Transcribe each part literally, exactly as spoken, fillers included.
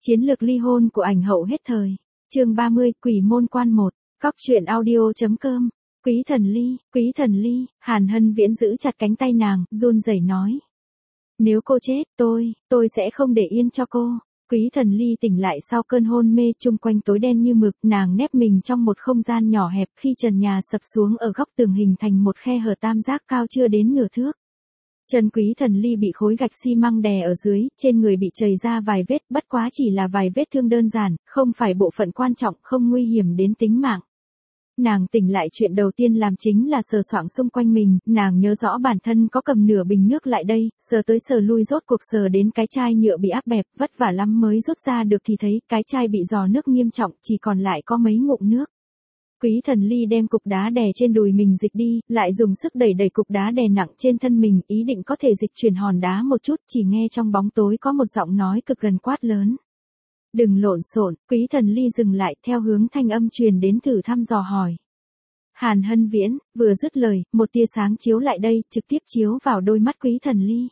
Chiến lược ly hôn của ảnh hậu hết thời. Chương ba mươi, Quỷ môn quan một. Cóc truyện audio.com. Quý thần Ly, quý thần Ly, Hàn Hân Viễn giữ chặt cánh tay nàng, run rẩy nói. Nếu cô chết, tôi, tôi sẽ không để yên cho cô. Quý thần Ly tỉnh lại sau cơn hôn mê, chung quanh tối đen như mực, nàng nép mình trong một không gian nhỏ hẹp khi trần nhà sập xuống ở góc tường hình thành một khe hở tam giác cao chưa đến nửa thước. Chân quý thần Ly bị khối gạch xi măng đè ở dưới, trên người bị chảy ra vài vết, bất quá chỉ là vài vết thương đơn giản, không phải bộ phận quan trọng, không nguy hiểm đến tính mạng. Nàng tỉnh lại chuyện đầu tiên làm chính là sờ soạng xung quanh mình, nàng nhớ rõ bản thân có cầm nửa bình nước lại đây, sờ tới sờ lui rốt cuộc sờ đến cái chai nhựa bị áp bẹp, vất vả lắm mới rút ra được thì thấy cái chai bị rò nước nghiêm trọng, chỉ còn lại có mấy ngụm nước. Quý thần Ly đem cục đá đè trên đùi mình dịch đi, lại dùng sức đẩy đẩy cục đá đè nặng trên thân mình, ý định có thể dịch chuyển hòn đá một chút, chỉ nghe trong bóng tối có một giọng nói cực gần quát lớn. Đừng lộn xộn, quý thần Ly dừng lại theo hướng thanh âm truyền đến thử thăm dò hỏi. Hàn Hân Viễn, vừa dứt lời, một tia sáng chiếu lại đây, trực tiếp chiếu vào đôi mắt quý thần Ly.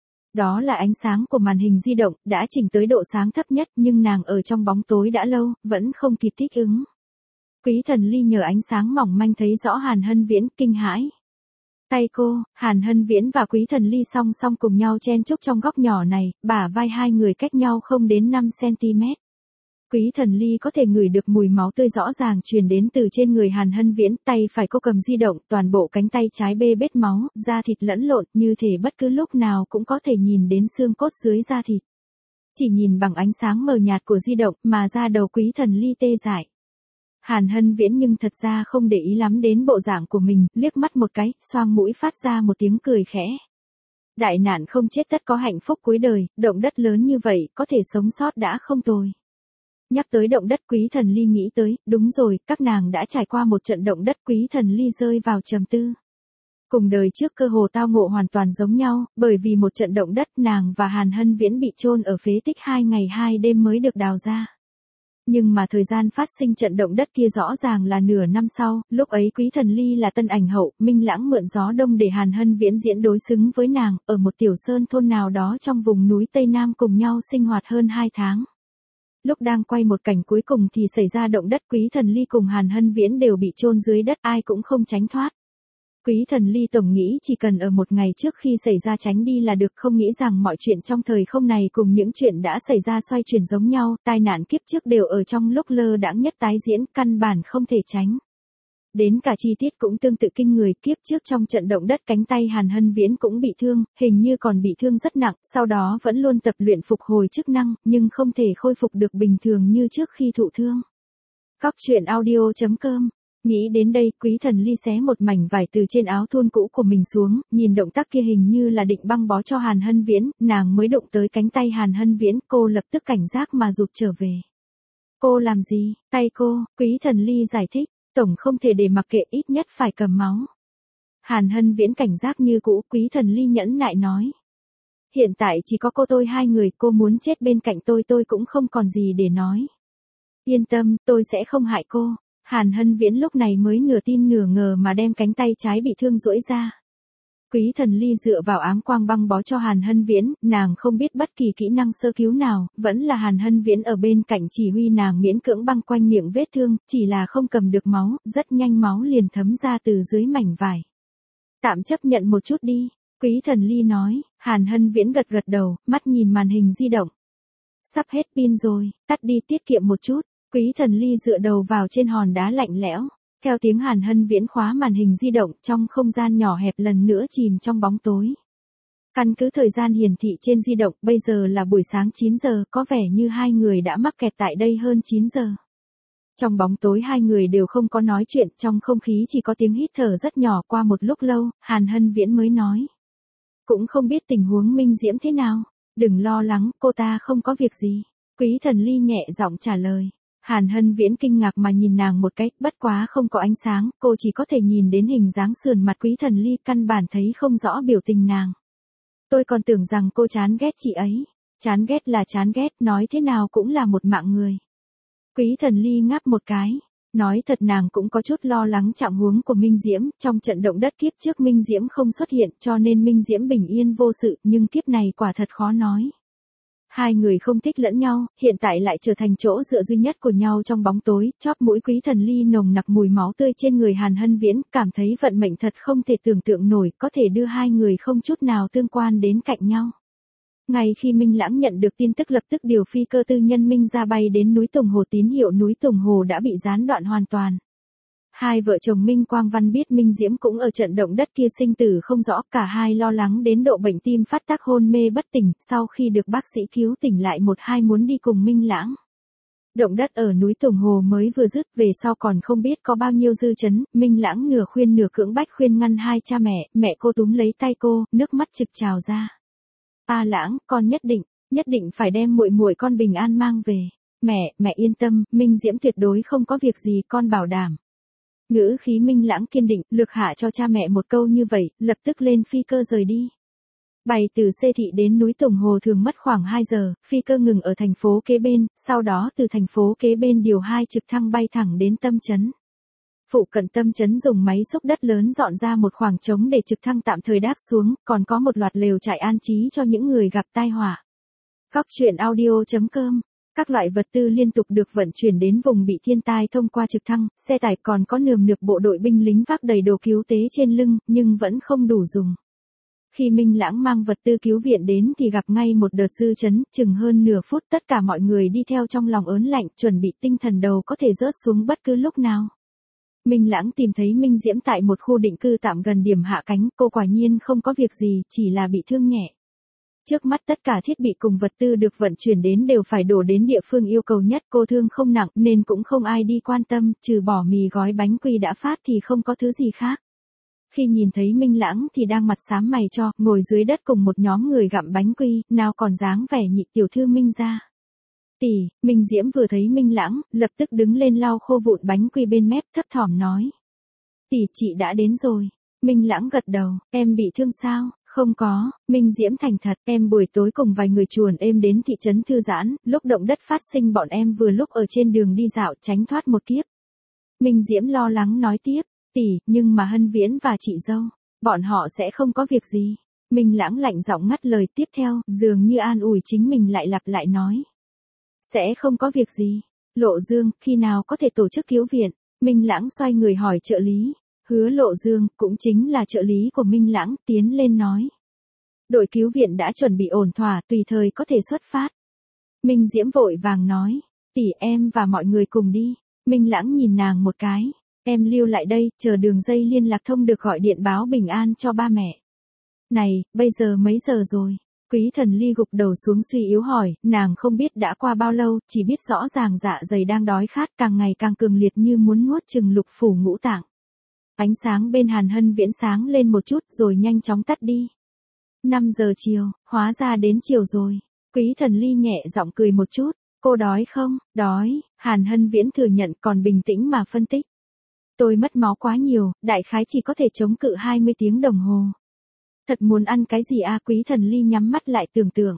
Đó là ánh sáng của màn hình di động, đã chỉnh tới độ sáng thấp nhất nhưng nàng ở trong bóng tối đã lâu, vẫn không kịp thích ứng. Quý thần Ly nhờ ánh sáng mỏng manh thấy rõ Hàn Hân Viễn, kinh hãi. Tay cô, Hàn Hân Viễn và quý thần Ly song song cùng nhau chen chúc trong góc nhỏ này, bả vai hai người cách nhau không đến năm xăng-ti-mét. Quý thần Ly có thể ngửi được mùi máu tươi rõ ràng truyền đến từ trên người Hàn Hân Viễn, tay phải cô cầm di động, toàn bộ cánh tay trái bê bết máu, da thịt lẫn lộn, như thể bất cứ lúc nào cũng có thể nhìn đến xương cốt dưới da thịt. Chỉ nhìn bằng ánh sáng mờ nhạt của di động mà da đầu quý thần Ly tê dại. Hàn Hân Viễn nhưng thật ra không để ý lắm đến bộ dạng của mình, liếc mắt một cái, xoang mũi phát ra một tiếng cười khẽ. Đại nạn không chết tất có hạnh phúc cuối đời, động đất lớn như vậy, có thể sống sót đã không tồi. Nhắc tới động đất quý thần Ly nghĩ tới, đúng rồi, các nàng đã trải qua một trận động đất, quý thần Ly rơi vào trầm tư. Cùng đời trước cơ hồ tao ngộ hoàn toàn giống nhau, bởi vì một trận động đất nàng và Hàn Hân Viễn bị chôn ở phế tích hai ngày hai đêm mới được đào ra. Nhưng mà thời gian phát sinh trận động đất kia rõ ràng là nửa năm sau, lúc ấy quý thần Ly là tân ảnh hậu, Minh Lãng mượn gió đông để Hàn Hân Viễn diễn đối xứng với nàng, ở một tiểu sơn thôn nào đó trong vùng núi Tây Nam cùng nhau sinh hoạt hơn hai tháng. Lúc đang quay một cảnh cuối cùng thì xảy ra động đất, quý thần Ly cùng Hàn Hân Viễn đều bị chôn dưới đất, ai cũng không tránh thoát. Quý thần Ly tổng nghĩ chỉ cần ở một ngày trước khi xảy ra tránh đi là được, không nghĩ rằng mọi chuyện trong thời không này cùng những chuyện đã xảy ra xoay chuyển giống nhau, tai nạn kiếp trước đều ở trong lúc lơ đãng nhất tái diễn, căn bản không thể tránh. Đến cả chi tiết cũng tương tự kinh người, kiếp trước trong trận động đất cánh tay Hàn Hân Viễn cũng bị thương, hình như còn bị thương rất nặng, sau đó vẫn luôn tập luyện phục hồi chức năng, nhưng không thể khôi phục được bình thường như trước khi thụ thương. Cóc truyện audio.com. Nghĩ đến đây, quý thần Ly xé một mảnh vải từ trên áo thun cũ của mình xuống, nhìn động tác kia hình như là định băng bó cho Hàn Hân Viễn, nàng mới động tới cánh tay Hàn Hân Viễn, cô lập tức cảnh giác mà rụt trở về. Cô làm gì? Tay cô, quý thần Ly giải thích, tổng không thể để mặc kệ, ít nhất phải cầm máu. Hàn Hân Viễn cảnh giác như cũ, quý thần Ly nhẫn nại nói. Hiện tại chỉ có cô tôi hai người, cô muốn chết bên cạnh tôi tôi cũng không còn gì để nói. Yên tâm, tôi sẽ không hại cô. Hàn Hân Viễn lúc này mới nửa tin nửa ngờ mà đem cánh tay trái bị thương duỗi ra. Quý thần Ly dựa vào ám quang băng bó cho Hàn Hân Viễn, nàng không biết bất kỳ kỹ năng sơ cứu nào, vẫn là Hàn Hân Viễn ở bên cạnh chỉ huy nàng miễn cưỡng băng quanh miệng vết thương, chỉ là không cầm được máu, rất nhanh máu liền thấm ra từ dưới mảnh vải. Tạm chấp nhận một chút đi, quý thần Ly nói. Hàn Hân Viễn gật gật đầu, mắt nhìn màn hình di động. Sắp hết pin rồi, tắt đi tiết kiệm một chút. Quý thần Ly dựa đầu vào trên hòn đá lạnh lẽo, theo tiếng Hàn Hân Viễn khóa màn hình di động, trong không gian nhỏ hẹp lần nữa chìm trong bóng tối. Căn cứ thời gian hiển thị trên di động, bây giờ là buổi sáng chín giờ, có vẻ như hai người đã mắc kẹt tại đây hơn chín giờ. Trong bóng tối hai người đều không có nói chuyện, trong không khí chỉ có tiếng hít thở rất nhỏ. Qua một lúc lâu, Hàn Hân Viễn mới nói. Cũng không biết tình huống Minh Diễm thế nào, đừng lo lắng, cô ta không có việc gì. Quý thần Ly nhẹ giọng trả lời. Hàn Hân Viễn kinh ngạc mà nhìn nàng một cái, bất quá không có ánh sáng, cô chỉ có thể nhìn đến hình dáng sườn mặt quý thần Ly, căn bản thấy không rõ biểu tình nàng. Tôi còn tưởng rằng cô chán ghét chị ấy. Chán ghét là chán ghét, nói thế nào cũng là một mạng người. Quý thần Ly ngáp một cái. Nói thật nàng cũng có chút lo lắng trạng huống của Minh Diễm, trong trận động đất kiếp trước Minh Diễm không xuất hiện cho nên Minh Diễm bình yên vô sự, nhưng kiếp này quả thật khó nói. Hai người không thích lẫn nhau, hiện tại lại trở thành chỗ dựa duy nhất của nhau trong bóng tối, chóp mũi Quý Thần Ly nồng nặc mùi máu tươi trên người Hàn Hân Viễn, cảm thấy vận mệnh thật không thể tưởng tượng nổi, có thể đưa hai người không chút nào tương quan đến cạnh nhau. Ngay khi Minh Lãng nhận được tin tức lập tức điều phi cơ tư nhân Minh ra bay đến núi Tùng Hồ, tín hiệu núi Tùng Hồ đã bị gián đoạn hoàn toàn. Hai vợ chồng Minh Quang Văn biết Minh Diễm cũng ở trận động đất kia sinh tử không rõ, cả hai lo lắng đến độ bệnh tim phát tác hôn mê bất tỉnh, sau khi được bác sĩ cứu tỉnh lại một hai muốn đi cùng Minh Lãng. Động đất ở núi Tùng Hồ mới vừa dứt, về sau còn không biết có bao nhiêu dư chấn, Minh Lãng nửa khuyên nửa cưỡng bách khuyên ngăn hai cha mẹ, mẹ cô túm lấy tay cô, nước mắt trực trào ra. A Lãng, con nhất định, nhất định phải đem muội muội con bình an mang về. Mẹ, mẹ yên tâm, Minh Diễm tuyệt đối không có việc gì, con bảo đảm. Ngữ khí Minh Lãng kiên định, lược hạ cho cha mẹ một câu như vậy, lập tức lên phi cơ rời đi. Bay từ Xê Thị đến núi Tùng Hồ thường mất khoảng hai giờ, phi cơ ngừng ở thành phố kế bên, sau đó từ thành phố kế bên điều hai trực thăng bay thẳng đến tâm trấn. Phụ cận tâm trấn dùng máy xúc đất lớn dọn ra một khoảng trống để trực thăng tạm thời đáp xuống, còn có một loạt lều trại an trí cho những người gặp tai họa. Góc truyện audio chấm com. Các loại vật tư liên tục được vận chuyển đến vùng bị thiên tai thông qua trực thăng, xe tải, còn có nườm nượp bộ đội binh lính vác đầy đồ cứu tế trên lưng, nhưng vẫn không đủ dùng. Khi Minh Lãng mang vật tư cứu viện đến thì gặp ngay một đợt dư chấn, chừng hơn nửa phút tất cả mọi người đi theo trong lòng ớn lạnh, chuẩn bị tinh thần đầu có thể rớt xuống bất cứ lúc nào. Minh Lãng tìm thấy Minh Diễm tại một khu định cư tạm gần điểm hạ cánh, cô quả nhiên không có việc gì, chỉ là bị thương nhẹ. Trước mắt tất cả thiết bị cùng vật tư được vận chuyển đến đều phải đổ đến địa phương yêu cầu nhất, cô thương không nặng nên cũng không ai đi quan tâm, trừ bỏ mì gói bánh quy đã phát thì không có thứ gì khác. Khi nhìn thấy Minh Lãng thì đang mặt xám mày cho, ngồi dưới đất cùng một nhóm người gặm bánh quy, nào còn dáng vẻ nhị tiểu thư Minh ra. Tỷ, Minh Diễm vừa thấy Minh Lãng, lập tức đứng lên lau khô vụn bánh quy bên mép, thấp thỏm nói. Tỷ, chị đã đến rồi. Minh Lãng gật đầu, em bị thương sao? Không có, Minh Diễm thành thật, em buổi tối cùng vài người chuồn êm đến thị trấn thư giãn, lúc động đất phát sinh bọn em vừa lúc ở trên đường đi dạo tránh thoát một kiếp. Minh Diễm lo lắng nói tiếp, tỷ, nhưng mà Hân Viễn và chị dâu, bọn họ sẽ không có việc gì. Minh Lãng lạnh giọng ngắt lời tiếp theo, dường như an ủi chính mình lại lặp lại nói. Sẽ không có việc gì. Lộ Dương, khi nào có thể tổ chức cứu viện? Minh Lãng xoay người hỏi trợ lý. Hứa Lộ Dương, cũng chính là trợ lý của Minh Lãng, tiến lên nói. Đội cứu viện đã chuẩn bị ổn thỏa, tùy thời có thể xuất phát. Minh Diễm vội vàng nói. Tỷ, em và mọi người cùng đi. Minh Lãng nhìn nàng một cái. Em lưu lại đây, chờ đường dây liên lạc thông được gọi điện báo bình an cho ba mẹ. Này, bây giờ mấy giờ rồi? Quý Thần Ly gục đầu xuống suy yếu hỏi, nàng không biết đã qua bao lâu, chỉ biết rõ ràng dạ dày đang đói khát, càng ngày càng cường liệt như muốn nuốt chừng lục phủ ngũ tạng. Ánh sáng bên Hàn Hân Viễn sáng lên một chút rồi nhanh chóng tắt đi. năm giờ chiều, hóa ra đến chiều rồi. Quý Thần Ly nhẹ giọng cười một chút, cô đói không? Đói, Hàn Hân Viễn thừa nhận, còn bình tĩnh mà phân tích. Tôi mất máu quá nhiều, đại khái chỉ có thể chống cự hai mươi tiếng đồng hồ. Thật muốn ăn cái gì a? Quý Thần Ly nhắm mắt lại tưởng tượng.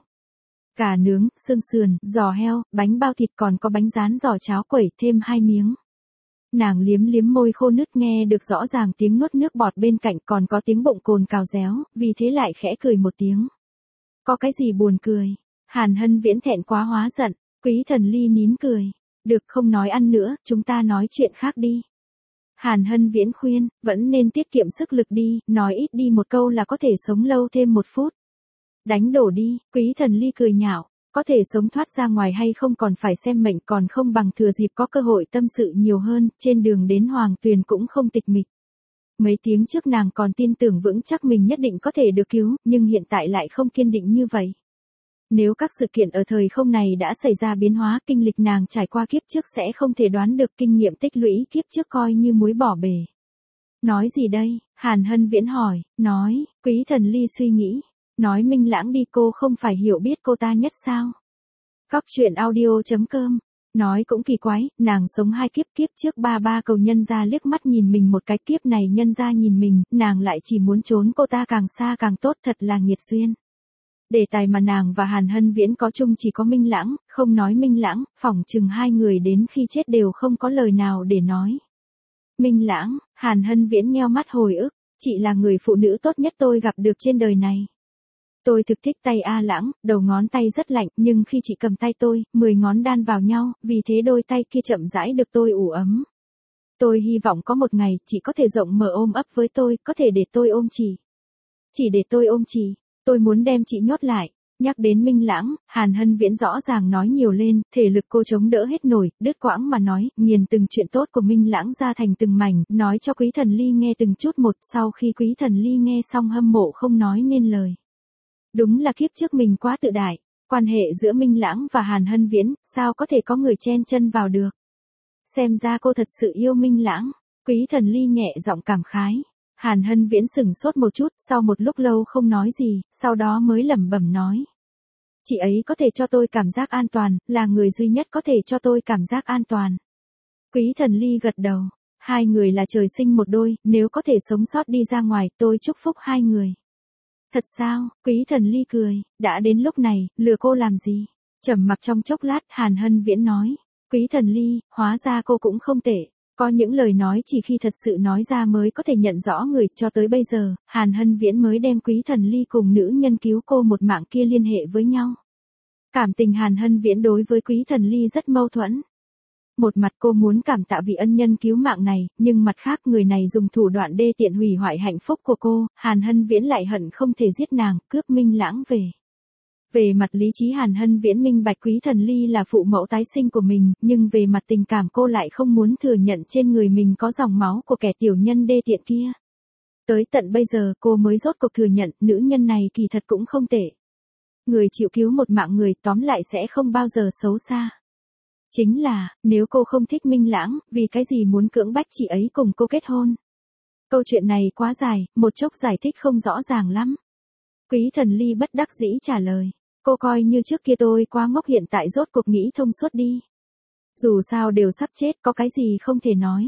Gà nướng, xương sườn, giò heo, bánh bao thịt, còn có bánh rán giò cháo quẩy, thêm hai miếng. Nàng liếm liếm môi khô nứt, nghe được rõ ràng tiếng nuốt nước bọt bên cạnh, còn có tiếng bụng cồn cào réo, vì thế lại khẽ cười một tiếng. Có cái gì buồn cười? Hàn Hân Viễn thẹn quá hóa giận. Quý Thần Ly nín cười. Được, không nói ăn nữa, chúng ta nói chuyện khác đi. Hàn Hân Viễn khuyên, vẫn nên tiết kiệm sức lực đi, nói ít đi một câu là có thể sống lâu thêm một phút. Đánh đổ đi, Quý Thần Ly cười nhạo, có thể sống thoát ra ngoài hay không còn phải xem mệnh, còn không bằng thừa dịp có cơ hội tâm sự nhiều hơn, trên đường đến Hoàng Tuyền cũng không tịch mịch. Mấy tiếng trước nàng còn tin tưởng vững chắc mình nhất định có thể được cứu, nhưng hiện tại lại không kiên định như vậy. Nếu các sự kiện ở thời không này đã xảy ra biến hóa, kinh lịch nàng trải qua kiếp trước sẽ không thể đoán được, kinh nghiệm tích lũy kiếp trước coi như muối bỏ bể. Nói gì đây? Hàn Hân Viễn hỏi, nói, Quý Thần Ly suy nghĩ, nói Minh Lãng đi, cô không phải hiểu biết cô ta nhất sao? Góc truyện audio chấm com. Nói cũng kỳ quái, nàng sống hai kiếp, kiếp trước ba ba cầu nhân gia liếc mắt nhìn mình một cái, kiếp này nhân gia nhìn mình, nàng lại chỉ muốn trốn cô ta càng xa càng tốt, thật là nghiệt duyên. Đề tài mà nàng và Hàn Hân Viễn có chung chỉ có Minh Lãng, không nói Minh Lãng, phỏng chừng hai người đến khi chết đều không có lời nào để nói. Minh Lãng, Hàn Hân Viễn nheo mắt hồi ức, chị là người phụ nữ tốt nhất tôi gặp được trên đời này. Tôi thực thích tay A Lãng, đầu ngón tay rất lạnh, nhưng khi chị cầm tay tôi, mười ngón đan vào nhau, vì thế đôi tay kia chậm rãi được tôi ủ ấm. Tôi hy vọng có một ngày, chị có thể rộng mở ôm ấp với tôi, có thể để tôi ôm chị. Chỉ để tôi ôm chị, tôi muốn đem chị nhốt lại. Nhắc đến Minh Lãng, Hàn Hân Viễn rõ ràng nói nhiều lên, thể lực cô chống đỡ hết nổi, đứt quãng mà nói, nghiền từng chuyện tốt của Minh Lãng ra thành từng mảnh, nói cho Quý Thần Ly nghe từng chút một, sau khi Quý Thần Ly nghe xong hâm mộ không nói nên lời. Đúng là kiếp trước mình quá tự đại, quan hệ giữa Minh Lãng và Hàn Hân Viễn, sao có thể có người chen chân vào được. Xem ra cô thật sự yêu Minh Lãng, Quý Thần Ly nhẹ giọng cảm khái. Hàn Hân Viễn sững sốt một chút, sau một lúc lâu không nói gì, sau đó mới lẩm bẩm nói. Chị ấy có thể cho tôi cảm giác an toàn, là người duy nhất có thể cho tôi cảm giác an toàn. Quý Thần Ly gật đầu, hai người là trời sinh một đôi, nếu có thể sống sót đi ra ngoài, tôi chúc phúc hai người. Thật sao, Quý Thần Ly cười, đã đến lúc này, lừa cô làm gì? Trầm mặc trong chốc lát, Hàn Hân Viễn nói. Quý Thần Ly, hóa ra cô cũng không tệ. Có những lời nói chỉ khi thật sự nói ra mới có thể nhận rõ người, cho tới bây giờ, Hàn Hân Viễn mới đem Quý Thần Ly cùng nữ nhân cứu cô một mạng kia liên hệ với nhau. Cảm tình Hàn Hân Viễn đối với Quý Thần Ly rất mâu thuẫn. Một mặt cô muốn cảm tạ vị ân nhân cứu mạng này, nhưng mặt khác người này dùng thủ đoạn đê tiện hủy hoại hạnh phúc của cô, Hàn Hân Viễn lại hận không thể giết nàng, cướp Minh Lãng về. Về mặt lý trí Hàn Hân Viễn minh bạch Quý Thần Ly là phụ mẫu tái sinh của mình, nhưng về mặt tình cảm cô lại không muốn thừa nhận trên người mình có dòng máu của kẻ tiểu nhân đê tiện kia. Tới tận bây giờ cô mới rốt cuộc thừa nhận nữ nhân này kỳ thật cũng không tệ. Người chịu cứu một mạng người tóm lại sẽ không bao giờ xấu xa. Chính là, nếu cô không thích Minh Lãng, vì cái gì muốn cưỡng bách chị ấy cùng cô kết hôn? Câu chuyện này quá dài, một chốc giải thích không rõ ràng lắm. Quý Thần Ly bất đắc dĩ trả lời. Cô coi như trước kia tôi quá ngốc, hiện tại rốt cuộc nghĩ thông suốt đi. Dù sao đều sắp chết, có cái gì không thể nói.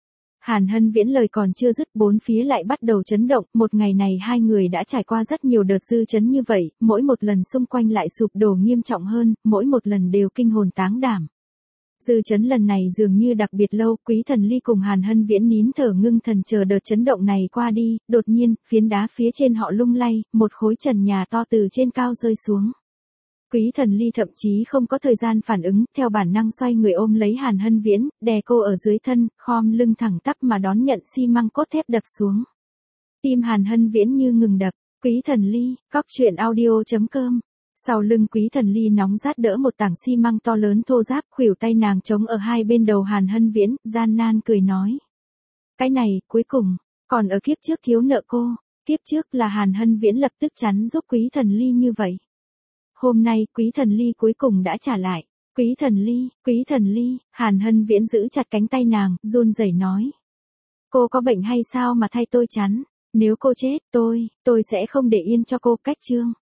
Hàn Hân Viễn lời còn chưa dứt, bốn phía lại bắt đầu chấn động, một ngày này hai người đã trải qua rất nhiều đợt dư chấn như vậy, mỗi một lần xung quanh lại sụp đổ nghiêm trọng hơn, mỗi một lần đều kinh hồn táng đảm. Dư chấn lần này dường như đặc biệt lâu, Quý Thần Ly cùng Hàn Hân Viễn nín thở ngưng thần chờ đợt chấn động này qua đi, đột nhiên, phiến đá phía trên họ lung lay, một khối trần nhà to từ trên cao rơi xuống. Quý Thần Ly thậm chí không có thời gian phản ứng, theo bản năng xoay người ôm lấy Hàn Hân Viễn, đè cô ở dưới thân, khom lưng thẳng tắp mà đón nhận xi măng cốt thép đập xuống. Tim Hàn Hân Viễn như ngừng đập. Quý Thần Ly, cóc truyện audio chấm com. Sau lưng Quý Thần Ly nóng rát đỡ một tảng xi măng to lớn thô ráp, khuỷu tay nàng chống ở hai bên đầu Hàn Hân Viễn, gian nan cười nói. Cái này, cuối cùng, còn ở kiếp trước thiếu nợ cô, kiếp trước là Hàn Hân Viễn lập tức chắn giúp Quý Thần Ly như vậy. Hôm nay, Quý Thần Ly cuối cùng đã trả lại. Quý Thần Ly, Quý Thần Ly, Hàn Hân Viễn giữ chặt cánh tay nàng, run rẩy nói. Cô có bệnh hay sao mà thay tôi chắn? Nếu cô chết, tôi, tôi sẽ không để yên cho cô. Cách chương.